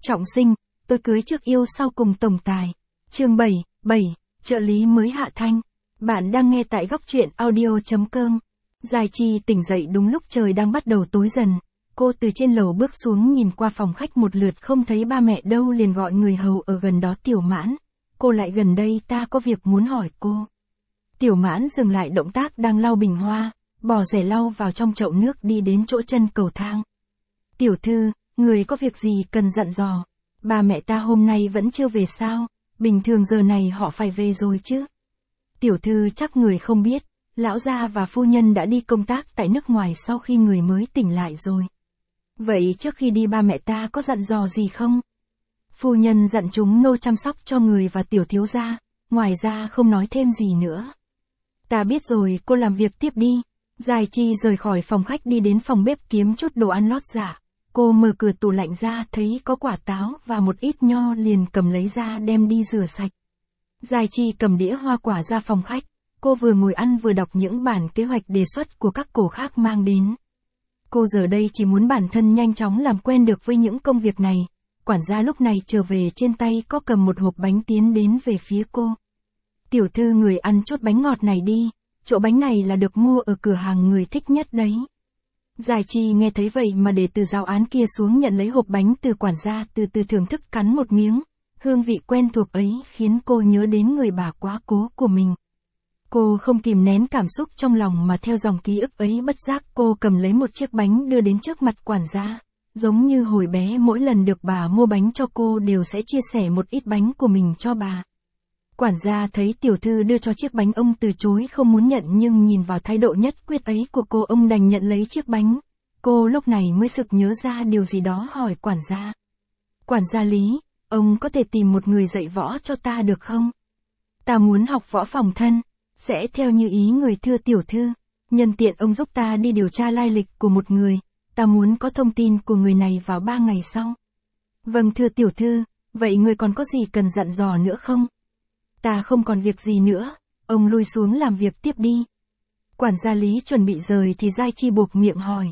Trọng sinh, tôi cưới trước yêu sau cùng tổng tài. Chương 7, trợ lý mới Hạ Thanh. Bạn đang nghe tại góc truyện audio.com. Giai Chi tỉnh dậy đúng lúc trời đang bắt đầu tối dần. Cô từ trên lầu bước xuống nhìn qua phòng khách một lượt không thấy ba mẹ đâu liền gọi người hầu ở gần đó Tiểu Mãn. Cô lại gần đây, ta có việc muốn hỏi cô. Tiểu Mãn dừng lại động tác đang lau bình hoa, bỏ rẻ lau vào trong chậu nước đi đến chỗ chân cầu thang. Tiểu thư, người có việc gì cần dặn dò? Ba mẹ ta hôm nay vẫn chưa về sao? Bình thường giờ này họ phải về rồi chứ? Tiểu thư chắc người không biết, lão gia và phu nhân đã đi công tác tại nước ngoài sau khi người mới tỉnh lại rồi. Vậy trước khi đi ba mẹ ta có dặn dò gì không? Phu nhân dặn chúng nô chăm sóc cho người và tiểu thiếu gia, ngoài ra không nói thêm gì nữa. Ta biết rồi, cô làm việc tiếp đi. Giai Chi rời khỏi phòng khách đi đến phòng bếp kiếm chút đồ ăn lót dạ. Cô mở cửa tủ lạnh ra thấy có quả táo và một ít nho liền cầm lấy ra đem đi rửa sạch. Giai Chi cầm đĩa hoa quả ra phòng khách, cô vừa ngồi ăn vừa đọc những bản kế hoạch đề xuất của các cổ khác mang đến. Cô giờ đây chỉ muốn bản thân nhanh chóng làm quen được với những công việc này. Quản gia lúc này trở về trên tay có cầm một hộp bánh tiến đến về phía cô. Tiểu thư người ăn chốt bánh ngọt này đi, chỗ bánh này là được mua ở cửa hàng người thích nhất đấy. Giai Chi nghe thấy vậy mà để từ giáo án kia xuống nhận lấy hộp bánh từ quản gia từ từ thưởng thức cắn một miếng. Hương vị quen thuộc ấy khiến cô nhớ đến người bà quá cố của mình. Cô không kìm nén cảm xúc trong lòng mà theo dòng ký ức ấy bất giác cô cầm lấy một chiếc bánh đưa đến trước mặt quản gia. Giống như hồi bé mỗi lần được bà mua bánh cho cô đều sẽ chia sẻ một ít bánh của mình cho bà. Quản gia thấy tiểu thư đưa cho chiếc bánh ông từ chối không muốn nhận nhưng nhìn vào thái độ nhất quyết ấy của cô ông đành nhận lấy chiếc bánh. Cô lúc này mới sực nhớ ra điều gì đó hỏi quản gia. Quản gia Lý, ông có thể tìm một người dạy võ cho ta được không? Ta muốn học võ phòng thân, sẽ theo như ý người thưa tiểu thư. Nhân tiện ông giúp ta đi điều tra lai lịch của một người, ta muốn có thông tin của người này vào 3 ngày sau. Vâng thưa tiểu thư, vậy người còn có gì cần dặn dò nữa không? Ta không còn việc gì nữa, ông lui xuống làm việc tiếp đi. Quản gia Lý chuẩn bị rời thì Giai Chi buộc miệng hỏi.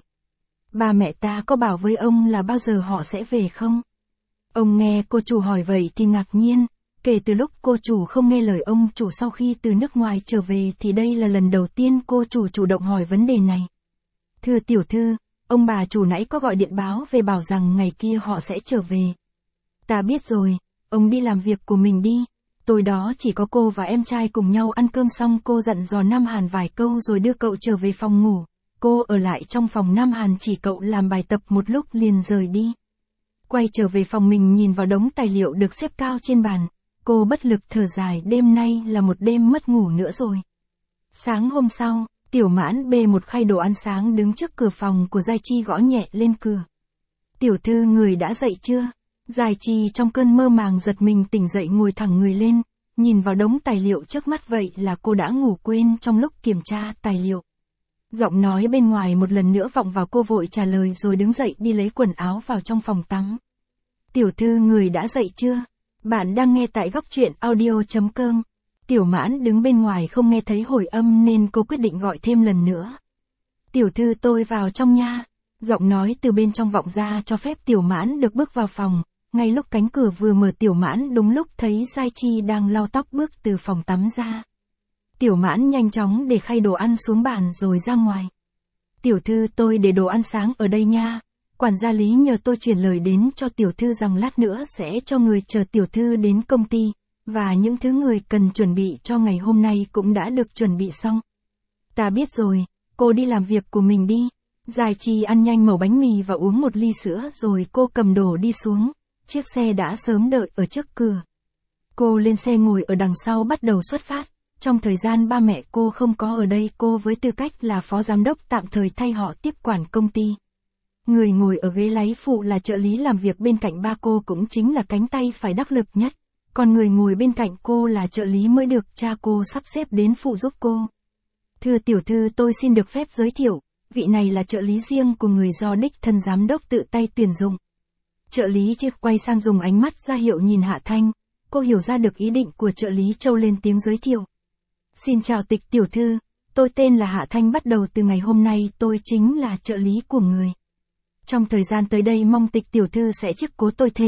Ba mẹ ta có bảo với ông là bao giờ họ sẽ về không? Ông nghe cô chủ hỏi vậy thì ngạc nhiên, kể từ lúc cô chủ không nghe lời ông chủ sau khi từ nước ngoài trở về thì đây là lần đầu tiên cô chủ chủ động hỏi vấn đề này. Thưa tiểu thư, ông bà chủ nãy có gọi điện báo về bảo rằng ngày kia họ sẽ trở về. Ta biết rồi, ông đi làm việc của mình đi. Tối đó chỉ có cô và em trai cùng nhau ăn cơm xong cô dặn dò Nam Hàn vài câu rồi đưa cậu trở về phòng ngủ. Cô ở lại trong phòng Nam Hàn chỉ cậu làm bài tập một lúc liền rời đi. Quay trở về phòng mình nhìn vào đống tài liệu được xếp cao trên bàn. Cô bất lực thở dài đêm nay là một đêm mất ngủ nữa rồi. Sáng hôm sau, Tiểu Mãn bê một khay đồ ăn sáng đứng trước cửa phòng của Giai Chi gõ nhẹ lên cửa. Tiểu thư người đã dậy chưa? Giai Chi trong cơn mơ màng giật mình tỉnh dậy ngồi thẳng người lên, nhìn vào đống tài liệu trước mắt vậy là cô đã ngủ quên trong lúc kiểm tra tài liệu. Giọng nói bên ngoài một lần nữa vọng vào cô vội trả lời rồi đứng dậy đi lấy quần áo vào trong phòng tắm. Tiểu thư người đã dậy chưa? Bạn đang nghe tại góc truyện audio.com. Tiểu Mãn đứng bên ngoài không nghe thấy hồi âm nên cô quyết định gọi thêm lần nữa. Tiểu thư tôi vào trong nha. Giọng nói từ bên trong vọng ra cho phép Tiểu Mãn được bước vào phòng. Ngay lúc cánh cửa vừa mở Tiểu Mãn đúng lúc thấy Giai Chi đang lau tóc bước từ phòng tắm ra. Tiểu Mãn nhanh chóng để khay đồ ăn xuống bàn rồi ra ngoài. Tiểu thư tôi để đồ ăn sáng ở đây nha. Quản gia Lý nhờ tôi chuyển lời đến cho tiểu thư rằng lát nữa sẽ cho người chờ tiểu thư đến công ty, và những thứ người cần chuẩn bị cho ngày hôm nay cũng đã được chuẩn bị xong. Ta biết rồi, cô đi làm việc của mình đi. Giai Chi ăn nhanh mẩu bánh mì và uống một ly sữa rồi cô cầm đồ đi xuống. Chiếc xe đã sớm đợi ở trước cửa. Cô lên xe ngồi ở đằng sau bắt đầu xuất phát. Trong thời gian ba mẹ cô không có ở đây cô với tư cách là phó giám đốc tạm thời thay họ tiếp quản công ty. Người ngồi ở ghế lái phụ là trợ lý làm việc bên cạnh ba cô cũng chính là cánh tay phải đắc lực nhất. Còn người ngồi bên cạnh cô là trợ lý mới được cha cô sắp xếp đến phụ giúp cô. Thưa tiểu thư tôi xin được phép giới thiệu, vị này là trợ lý riêng của người do đích thân giám đốc tự tay tuyển dụng. Trợ lý chia quay sang dùng ánh mắt ra hiệu nhìn Hạ Thanh, cô hiểu ra được ý định của trợ lý Châu lên tiếng giới thiệu. Xin chào Tịch tiểu thư, tôi tên là Hạ Thanh bắt đầu từ ngày hôm nay tôi chính là trợ lý của người. Trong thời gian tới đây mong Tịch tiểu thư sẽ chiếu cố tôi thêm,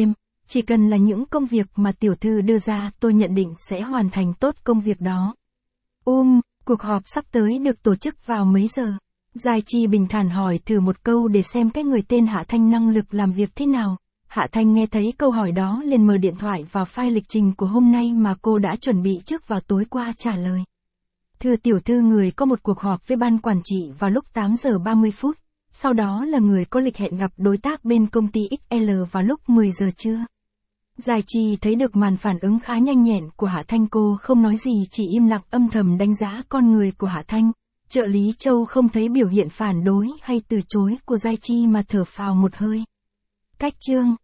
Chỉ cần là những công việc mà tiểu thư đưa ra, tôi nhận định sẽ hoàn thành tốt công việc đó. Cuộc họp sắp tới được tổ chức vào mấy giờ? Giai Chi bình thản hỏi thử một câu để xem cái người tên Hạ Thanh năng lực làm việc thế nào. Hạ Thanh nghe thấy câu hỏi đó liền mở điện thoại vào file lịch trình của hôm nay mà cô đã chuẩn bị trước vào tối qua trả lời. Thưa tiểu thư, người có một cuộc họp với ban quản trị vào lúc 8 giờ 30 phút. Sau đó là người có lịch hẹn gặp đối tác bên công ty XL vào lúc 10 giờ trưa. Giai Chi thấy được màn phản ứng khá nhanh nhẹn của Hạ Thanh, cô không nói gì chỉ im lặng âm thầm đánh giá con người của Hạ Thanh. Trợ lý Châu không thấy biểu hiện phản đối hay từ chối của Giai Chi mà thở phào một hơi. Cách chương